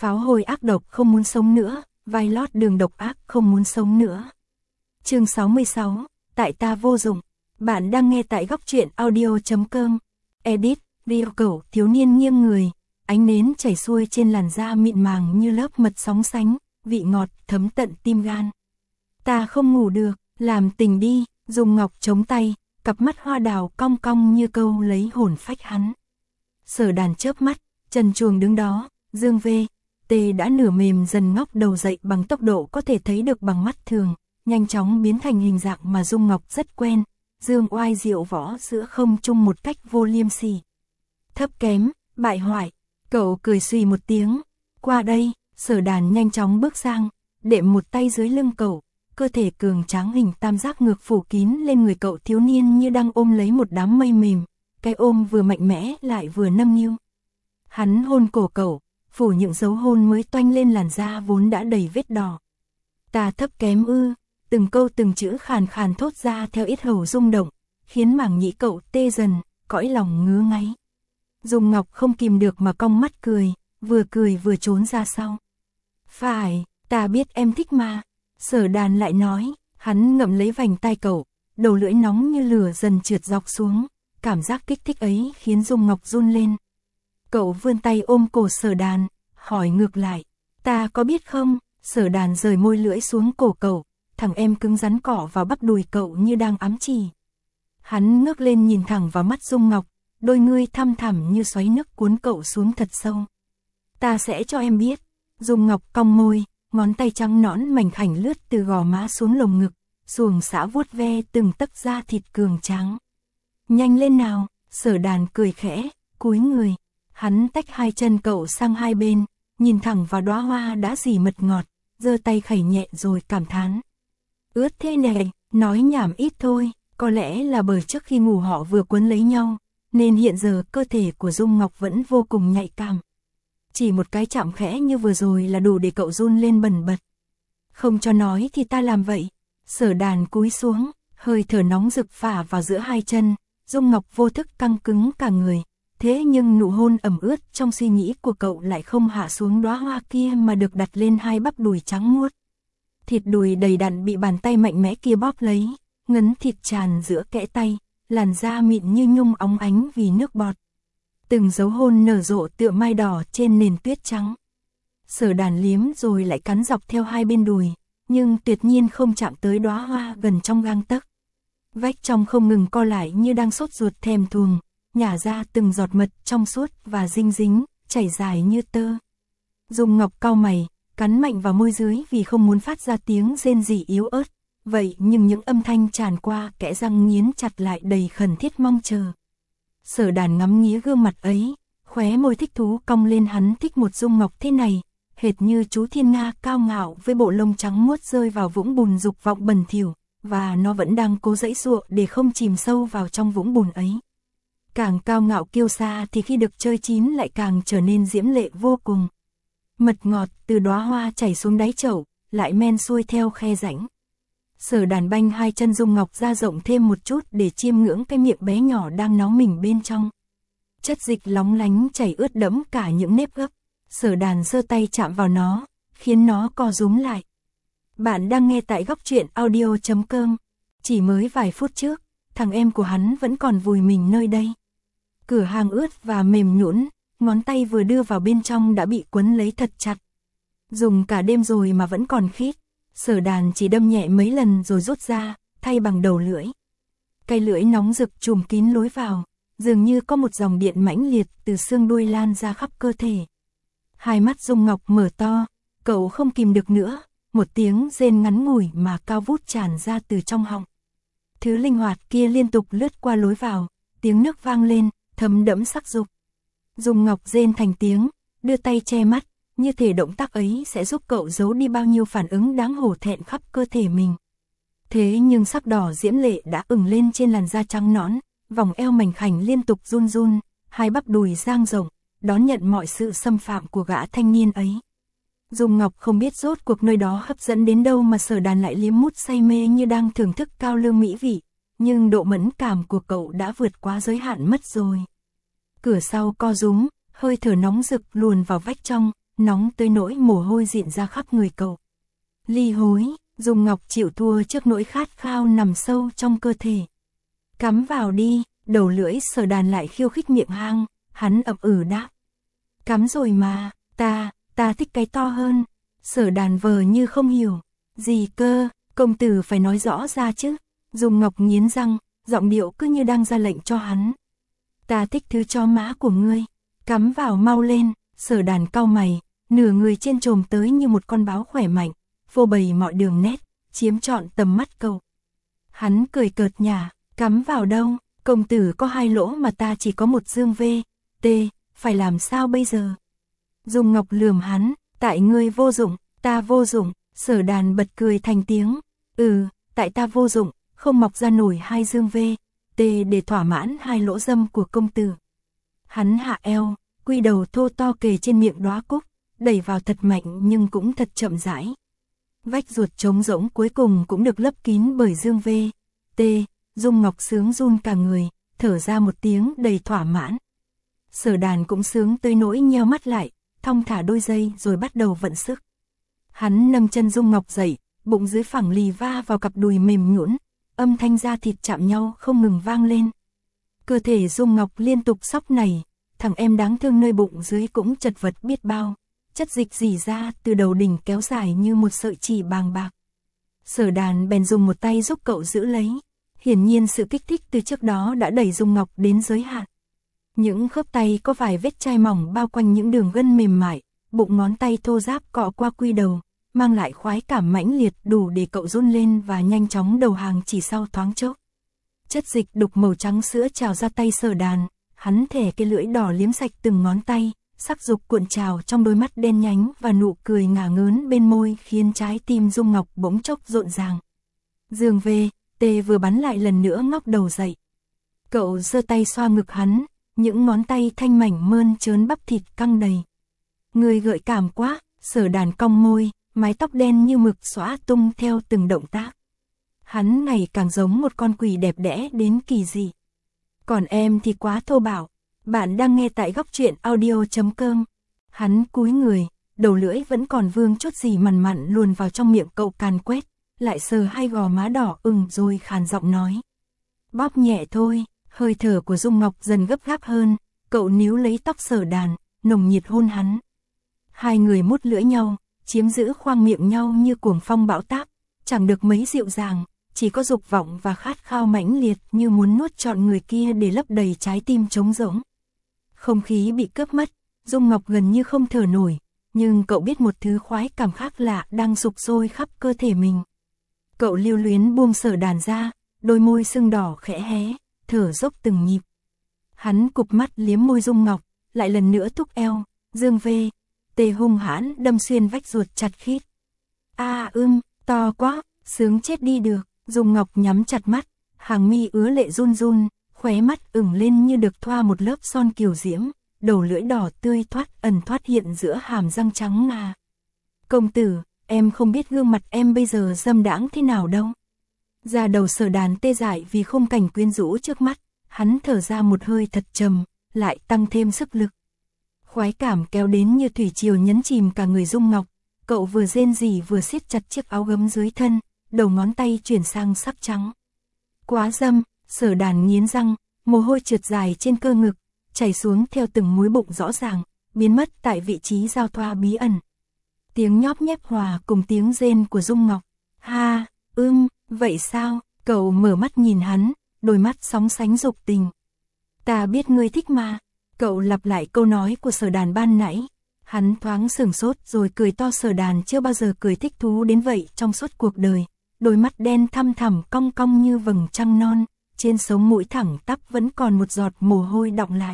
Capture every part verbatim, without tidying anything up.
Pháo hôi ác độc không muốn sống nữa, vai lót đường độc ác không muốn sống nữa. Chương sáu mươi sáu, tại ta vô dụng. Bạn đang nghe tại góc truyện audio chấm com. Edit, Rio Cẩu thiếu niên nghiêng người, ánh nến chảy xuôi trên làn da mịn màng như lớp mật sóng sánh, vị ngọt thấm tận tim gan. Ta không ngủ được, làm tình đi, dùng ngọc chống tay, cặp mắt hoa đào cong cong như câu lấy hồn phách hắn. Sở Đàn chớp mắt, trần truồng đứng đó, Dương V. T đã nửa mềm dần ngóc đầu dậy bằng tốc độ có thể thấy được bằng mắt thường, nhanh chóng biến thành hình dạng mà Dung Ngọc rất quen, dương oai diệu võ giữa không trung một cách vô liêm sỉ. Thấp kém, bại hoại, cậu cười suy một tiếng, qua đây, Sở Đàn nhanh chóng bước sang, đệm một tay dưới lưng cậu, cơ thể cường tráng hình tam giác ngược phủ kín lên người cậu thiếu niên như đang ôm lấy một đám mây mềm, cái ôm vừa mạnh mẽ lại vừa nâng niu. Hắn hôn cổ cậu, phủ những dấu hôn mới toanh lên làn da vốn đã đầy vết đỏ. Ta thấp kém ư, từng câu từng chữ khàn khàn thốt ra theo yết hầu rung động, khiến màng nhĩ cậu tê dần, cõi lòng ngứa ngáy. Dung Ngọc không kìm được mà cong mắt cười, vừa cười vừa trốn ra sau. Phải, ta biết em thích mà. Sở Đàn lại nói, hắn ngậm lấy vành tai cậu, đầu lưỡi nóng như lửa dần trượt dọc xuống, cảm giác kích thích ấy khiến Dung Ngọc run lên. Cậu vươn tay ôm cổ Sở Đàn, hỏi ngược lại, ta có biết không? Sở Đàn rời môi lưỡi xuống cổ cậu, thằng em cứng rắn cỏ vào bắp đùi cậu như đang ám chỉ. Hắn ngước lên nhìn thẳng vào mắt Dung Ngọc, đôi ngươi thăm thẳm như xoáy nước cuốn cậu xuống thật sâu. Ta sẽ cho em biết. Dung Ngọc cong môi, ngón tay trắng nõn mảnh khảnh lướt từ gò má xuống lồng ngực, xuồng xã vuốt ve từng tấc da thịt cường tráng. Nhanh lên nào, Sở Đàn cười khẽ, cúi người. Hắn tách hai chân cậu sang hai bên, nhìn thẳng vào đóa hoa đã dì mật ngọt, giơ tay khẩy nhẹ rồi cảm thán. Ướt thế này, nói nhảm ít thôi, có lẽ là bởi trước khi ngủ họ vừa quấn lấy nhau, nên hiện giờ cơ thể của Dung Ngọc vẫn vô cùng nhạy cảm. Chỉ một cái chạm khẽ như vừa rồi là đủ để cậu run lên bần bật. Không cho nói thì ta làm vậy. Sở Đàn cúi xuống, hơi thở nóng rực phả vào giữa hai chân, Dung Ngọc vô thức căng cứng cả người. Thế nhưng nụ hôn ẩm ướt trong suy nghĩ của cậu lại không hạ xuống đóa hoa kia mà được đặt lên hai bắp đùi trắng muốt. Thịt đùi đầy đặn bị bàn tay mạnh mẽ kia bóp lấy, ngấn thịt tràn giữa kẽ tay, làn da mịn như nhung óng ánh vì nước bọt. Từng dấu hôn nở rộ tựa mai đỏ trên nền tuyết trắng. Sở Đàn liếm rồi lại cắn dọc theo hai bên đùi, nhưng tuyệt nhiên không chạm tới đóa hoa gần trong gang tấc. Vách trong không ngừng co lại như đang sốt ruột thèm thuồng, nhả ra từng giọt mật trong suốt và dinh dính, chảy dài như tơ. Dung Ngọc cau mày, cắn mạnh vào môi dưới vì không muốn phát ra tiếng rên rỉ yếu ớt, vậy nhưng những âm thanh tràn qua kẽ răng nghiến chặt lại đầy khẩn thiết mong chờ. Sở Đàn ngắm nghía gương mặt ấy, khóe môi thích thú cong lên, hắn thích một Dung Ngọc thế này, hệt như chú thiên nga cao ngạo với bộ lông trắng muốt rơi vào vũng bùn dục vọng bẩn thỉu, và nó vẫn đang cố giãy giụa để không chìm sâu vào trong vũng bùn ấy. Càng cao ngạo kiêu sa thì khi được chơi chín lại càng trở nên diễm lệ vô cùng. Mật ngọt từ đóa hoa chảy xuống đáy chậu, lại men xuôi theo khe rãnh. Sở Đàn banh hai chân Dung Ngọc ra rộng thêm một chút để chiêm ngưỡng cái miệng bé nhỏ đang nóng mình bên trong. Chất dịch lóng lánh chảy ướt đẫm cả những nếp gấp. Sở Đàn giơ tay chạm vào nó, khiến nó co rúm lại. Bạn đang nghe tại góc truyện audio chấm com. Chỉ mới vài phút trước, thằng em của hắn vẫn còn vùi mình nơi đây. Cửa hàng ướt và mềm nhũn, ngón tay vừa đưa vào bên trong đã bị quấn lấy thật chặt. Dùng cả đêm rồi mà vẫn còn khít. Sở Đàn chỉ đâm nhẹ mấy lần rồi rút ra, thay bằng đầu lưỡi. Cây lưỡi nóng rực trùm kín lối vào, dường như có một dòng điện mãnh liệt từ xương đuôi lan ra khắp cơ thể. Hai mắt Dung Ngọc mở to, cậu không kìm được nữa, một tiếng rên ngắn ngủi mà cao vút tràn ra từ trong họng. Thứ linh hoạt kia liên tục lướt qua lối vào, tiếng nước vang lên, thấm đẫm sắc dục. Dung Ngọc rên thành tiếng, đưa tay che mắt, như thể động tác ấy sẽ giúp cậu giấu đi bao nhiêu phản ứng đáng hổ thẹn khắp cơ thể mình. Thế nhưng sắc đỏ diễm lệ đã ửng lên trên làn da trắng nõn, vòng eo mảnh khảnh liên tục run run, hai bắp đùi dang rộng, đón nhận mọi sự xâm phạm của gã thanh niên ấy. Dung Ngọc không biết rốt cuộc nơi đó hấp dẫn đến đâu mà Sở Đàn lại liếm mút say mê như đang thưởng thức cao lương mỹ vị, nhưng độ mẫn cảm của cậu đã vượt quá giới hạn mất rồi. Cửa sau co rúm, hơi thở nóng rực luồn vào vách trong, nóng tới nỗi mồ hôi rịn ra khắp người cậu. Ly hối, Dung Ngọc chịu thua trước nỗi khát khao nằm sâu trong cơ thể. Cắm vào đi, đầu lưỡi Sở Đàn lại khiêu khích miệng hang, hắn ậm ừ đáp. Cắm rồi mà, ta, ta thích cái to hơn. Sở Đàn vờ như không hiểu. Gì cơ, công tử phải nói rõ ra chứ. Dung Ngọc nghiến răng, giọng điệu cứ như đang ra lệnh cho hắn. Ta thích thứ chó má của ngươi, cắm vào mau lên. Sở Đàn cau mày, nửa người trên trồm tới như một con báo khỏe mạnh, phô bày mọi đường nét, chiếm trọn tầm mắt cậu. Hắn cười cợt nhả, cắm vào đâu, công tử có hai lỗ mà ta chỉ có một dương V, T, phải làm sao bây giờ? Dung Ngọc lườm hắn, tại ngươi vô dụng, ta vô dụng. Sở Đàn bật cười thành tiếng, ừ, tại ta vô dụng, không mọc ra nổi hai dương V, T để thỏa mãn hai lỗ dâm của công tử. Hắn hạ eo, quy đầu thô to kề trên miệng đóa cúc, đẩy vào thật mạnh nhưng cũng thật chậm rãi. Vách ruột trống rỗng cuối cùng cũng được lấp kín bởi dương V, T. Dung Ngọc sướng run cả người, thở ra một tiếng đầy thỏa mãn. Sở Đàn cũng sướng tới nỗi nheo mắt lại, thong thả đôi giây rồi bắt đầu vận sức. Hắn nâng chân Dung Ngọc dậy, bụng dưới phẳng lì va vào cặp đùi mềm nhũn, âm thanh da thịt chạm nhau không ngừng vang lên. Cơ thể Dung Ngọc liên tục xóc nảy, thằng em đáng thương nơi bụng dưới cũng chật vật biết bao, chất dịch rỉ ra từ đầu đỉnh kéo dài như một sợi chỉ bàng bạc. Sở Đàn bèn dùng một tay giúp cậu giữ lấy, hiển nhiên sự kích thích từ trước đó đã đẩy Dung Ngọc đến giới hạn. Những khớp tay có vài vết chai mỏng bao quanh những đường gân mềm mại, bụng ngón tay thô ráp cọ qua quy đầu, mang lại khoái cảm mãnh liệt đủ để cậu run lên và nhanh chóng đầu hàng chỉ sau thoáng chốc. Chất dịch đục màu trắng sữa trào ra tay Sở Đàn, hắn thè cái lưỡi đỏ liếm sạch từng ngón tay, sắc dục cuộn trào trong đôi mắt đen nhánh và nụ cười ngả ngớn bên môi khiến trái tim Dung Ngọc bỗng chốc rộn ràng. Dương V, T vừa bắn lại lần nữa ngóc đầu dậy. Cậu giơ tay xoa ngực hắn, những ngón tay thanh mảnh mơn trớn bắp thịt căng đầy. Người gợi cảm quá, Sở Đàn cong môi, mái tóc đen như mực xõa tung theo từng động tác. Hắn ngày càng giống một con quỷ đẹp đẽ đến kỳ dị. Còn em thì quá thô bạo. Bạn đang nghe tại góc truyện audio chấm com. Hắn cúi người, đầu lưỡi vẫn còn vương chút gì mằn mặn luồn vào trong miệng cậu càn quét, lại sờ hai gò má đỏ ửng rồi khàn giọng nói. Bóp nhẹ thôi, hơi thở của Dung Ngọc dần gấp gáp hơn, cậu níu lấy tóc Sở Đàn, nồng nhiệt hôn hắn. Hai người mút lưỡi nhau, chiếm giữ khoang miệng nhau như cuồng phong bão táp, chẳng được mấy dịu dàng, chỉ có dục vọng và khát khao mãnh liệt như muốn nuốt trọn người kia để lấp đầy trái tim trống rỗng. Không khí bị cướp mất, Dung Ngọc gần như không thở nổi, nhưng cậu biết một thứ khoái cảm khác lạ đang sục sôi khắp cơ thể mình. Cậu lưu luyến buông Sở Đàn ra, đôi môi sưng đỏ khẽ hé, thở dốc từng nhịp. Hắn cụp mắt liếm môi Dung Ngọc, lại lần nữa thúc eo, dương V, T hung hãn đâm xuyên vách ruột chặt khít. A à, ưm, to quá, sướng chết đi được. Dung Ngọc nhắm chặt mắt, hàng mi ứa lệ run run, khóe mắt ửng lên như được thoa một lớp son kiều diễm, đầu lưỡi đỏ tươi thoát ẩn thoát hiện giữa hàm răng trắng ngà. Công tử, em không biết gương mặt em bây giờ dâm đãng thế nào đâu. Da đầu Sở Đàn tê dại vì khung cảnh quyến rũ trước mắt, hắn thở ra một hơi thật trầm, lại tăng thêm sức lực. Khoái cảm kéo đến như thủy triều nhấn chìm cả người Dung Ngọc, cậu vừa rên rỉ vừa siết chặt chiếc áo gấm dưới thân, đầu ngón tay chuyển sang sắc trắng. Quá dâm, Sở Đàn nghiến răng, mồ hôi trượt dài trên cơ ngực, chảy xuống theo từng múi bụng rõ ràng, biến mất tại vị trí giao thoa bí ẩn. Tiếng nhóp nhép hòa cùng tiếng rên của Dung Ngọc. Ha, ưm, vậy sao? Cậu mở mắt nhìn hắn, đôi mắt sóng sánh dục tình. Ta biết ngươi thích mà. Cậu lặp lại câu nói của Sở Đàn ban nãy. Hắn thoáng sửng sốt rồi cười to. Sở Đàn chưa bao giờ cười thích thú đến vậy trong suốt cuộc đời. Đôi mắt đen thăm thẳm cong cong như vầng trăng non, trên sống mũi thẳng tắp vẫn còn một giọt mồ hôi đọng lại.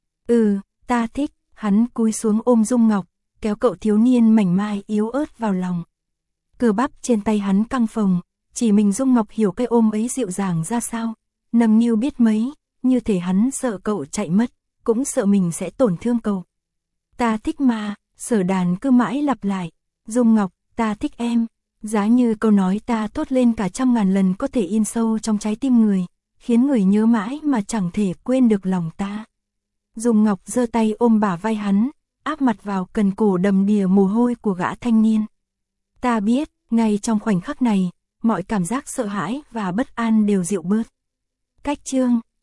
Ừ, ta thích. Hắn cúi xuống ôm Dung Ngọc, kéo cậu thiếu niên mảnh mai yếu ớt vào lòng. Cơ bắp trên tay hắn căng phồng, chỉ mình Dung Ngọc hiểu cái ôm ấy dịu dàng ra sao, nâng niu biết mấy, như thể hắn sợ cậu chạy mất, cũng sợ mình sẽ tổn thương cậu. Ta thích mà, Sở Đàn cứ mãi lặp lại, Dung Ngọc, ta thích em. Giá như câu nói ta thốt lên cả trăm ngàn lần có thể in sâu trong trái tim người, khiến người nhớ mãi mà chẳng thể quên được lòng ta. Dung Ngọc giơ tay ôm bả vai hắn, áp mặt vào cần cổ đầm đìa mồ hôi của gã thanh niên. Ta biết, ngay trong khoảnh khắc này, mọi cảm giác sợ hãi và bất an đều dịu bớt. Cách chương